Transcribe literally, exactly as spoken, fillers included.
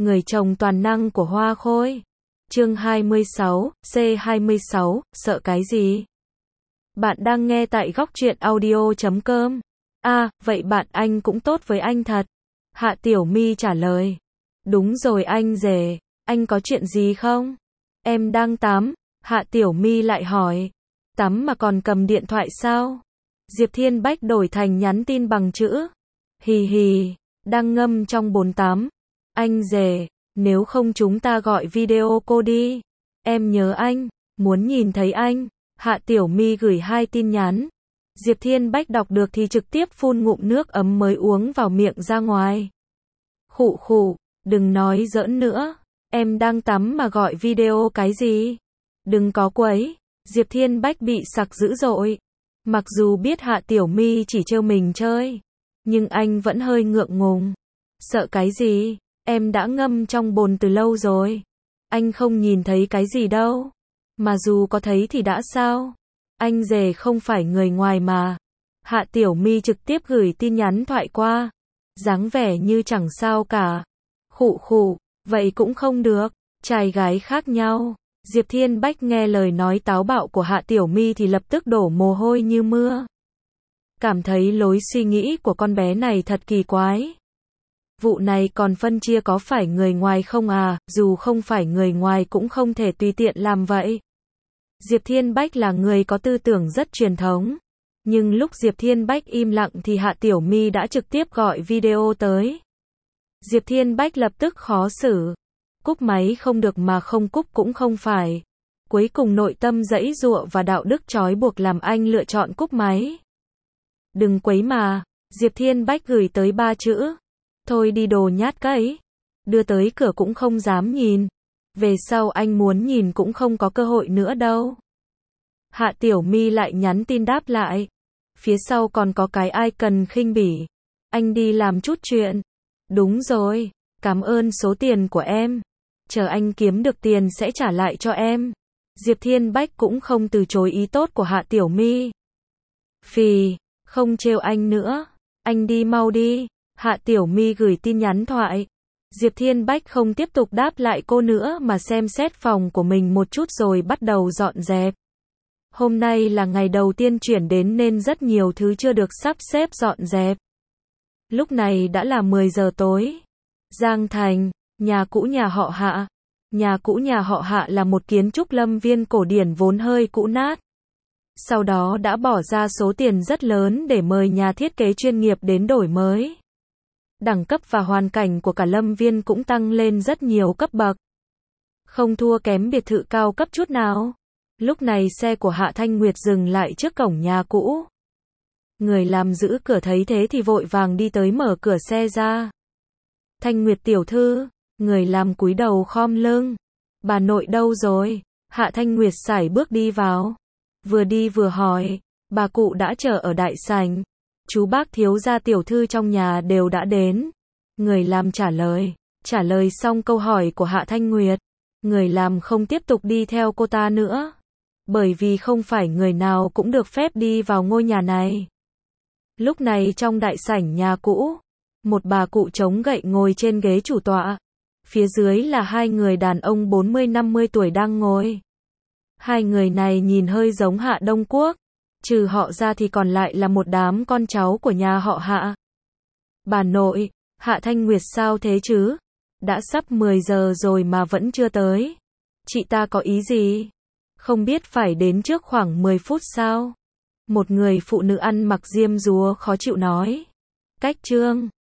Người chồng toàn năng của Hoa Khôi. Chương hai mươi sáu, C hai mươi sáu, sợ cái gì? Bạn đang nghe tại góc truyện audio chấm com. À, vậy bạn anh cũng tốt với anh thật. Hạ Tiểu My trả lời. Đúng rồi anh rể, anh có chuyện gì không? Em đang tắm. Hạ Tiểu My lại hỏi. Tắm mà còn cầm điện thoại sao? Diệp Thiên Bách đổi thành nhắn tin bằng chữ. Hì hì, đang ngâm trong bồn tắm. Anh rể, nếu không chúng ta gọi video cô đi. Em nhớ anh, muốn nhìn thấy anh. Hạ Tiểu My gửi hai tin nhắn. Diệp Thiên Bách đọc được thì trực tiếp phun ngụm nước ấm mới uống vào miệng ra ngoài. Khụ khụ, đừng nói giỡn nữa. Em đang tắm mà gọi video cái gì? Đừng có quấy. Diệp Thiên Bách bị sặc dữ dội. Mặc dù biết Hạ Tiểu My chỉ trêu mình chơi, nhưng anh vẫn hơi ngượng ngùng. Sợ cái gì? Em đã ngâm trong bồn từ lâu rồi. Anh không nhìn thấy cái gì đâu. Mà dù có thấy thì đã sao? Anh rể không phải người ngoài mà. Hạ Tiểu My trực tiếp gửi tin nhắn thoại qua. Dáng vẻ như chẳng sao cả. Khụ khụ, vậy cũng không được. Trai gái khác nhau. Diệp Thiên Bách nghe lời nói táo bạo của Hạ Tiểu My thì lập tức đổ mồ hôi như mưa. Cảm thấy lối suy nghĩ của con bé này thật kỳ quái. Vụ này còn phân chia có phải người ngoài không à, dù không phải người ngoài cũng không thể tùy tiện làm vậy. Diệp Thiên Bách là người có tư tưởng rất truyền thống. Nhưng lúc Diệp Thiên Bách im lặng thì Hạ Tiểu My đã trực tiếp gọi video tới. Diệp Thiên Bách lập tức khó xử. Cúp máy không được mà không cúp cũng không phải. Cuối cùng nội tâm giãy giụa và đạo đức trói buộc làm anh lựa chọn cúp máy. Đừng quấy mà. Diệp Thiên Bách gửi tới ba chữ. Thôi đi đồ nhát cẫy. Đưa tới cửa cũng không dám nhìn. Về sau anh muốn nhìn cũng không có cơ hội nữa đâu. Hạ Tiểu My lại nhắn tin đáp lại. Phía sau còn có cái ai cần khinh bỉ. Anh đi làm chút chuyện. Đúng rồi. Cảm ơn số tiền của em. Chờ anh kiếm được tiền sẽ trả lại cho em. Diệp Thiên Bách cũng không từ chối ý tốt của Hạ Tiểu My. Phì, không trêu anh nữa. Anh đi mau đi. Hạ Tiểu My gửi tin nhắn thoại. Diệp Thiên Bách không tiếp tục đáp lại cô nữa mà xem xét phòng của mình một chút rồi bắt đầu dọn dẹp. Hôm nay là ngày đầu tiên chuyển đến nên rất nhiều thứ chưa được sắp xếp dọn dẹp. Lúc này đã là mười giờ tối. Giang Thành, nhà cũ nhà họ Hạ. Nhà cũ nhà họ Hạ là một kiến trúc lâm viên cổ điển vốn hơi cũ nát. Sau đó đã bỏ ra số tiền rất lớn để mời nhà thiết kế chuyên nghiệp đến đổi mới. Đẳng cấp và hoàn cảnh của cả lâm viên cũng tăng lên rất nhiều cấp bậc. Không thua kém biệt thự cao cấp chút nào. Lúc này xe của Hạ Thanh Nguyệt dừng lại trước cổng nhà cũ. Người làm giữ cửa thấy thế thì vội vàng đi tới mở cửa xe ra. Thanh Nguyệt tiểu thư, người làm cúi đầu khom lưng. Bà nội đâu rồi? Hạ Thanh Nguyệt sải bước đi vào. Vừa đi vừa hỏi, bà cụ đã chờ ở đại sảnh. Chú bác thiếu gia tiểu thư trong nhà đều đã đến. Người làm trả lời. Trả lời xong câu hỏi của Hạ Thanh Nguyệt. Người làm không tiếp tục đi theo cô ta nữa. Bởi vì không phải người nào cũng được phép đi vào ngôi nhà này. Lúc này trong đại sảnh nhà cũ, một bà cụ chống gậy ngồi trên ghế chủ tọa. Phía dưới là hai người đàn ông bốn mươi năm mươi tuổi đang ngồi. Hai người này nhìn hơi giống Hạ Đông Quốc. Trừ họ ra thì còn lại là một đám con cháu của nhà họ Hạ. Bà nội, Hạ Thanh Nguyệt sao thế chứ? Đã sắp mười giờ rồi mà vẫn chưa tới. Chị ta có ý gì? Không biết phải đến trước khoảng mười phút sao? Một người phụ nữ ăn mặc diêm dúa khó chịu nói. Cách chương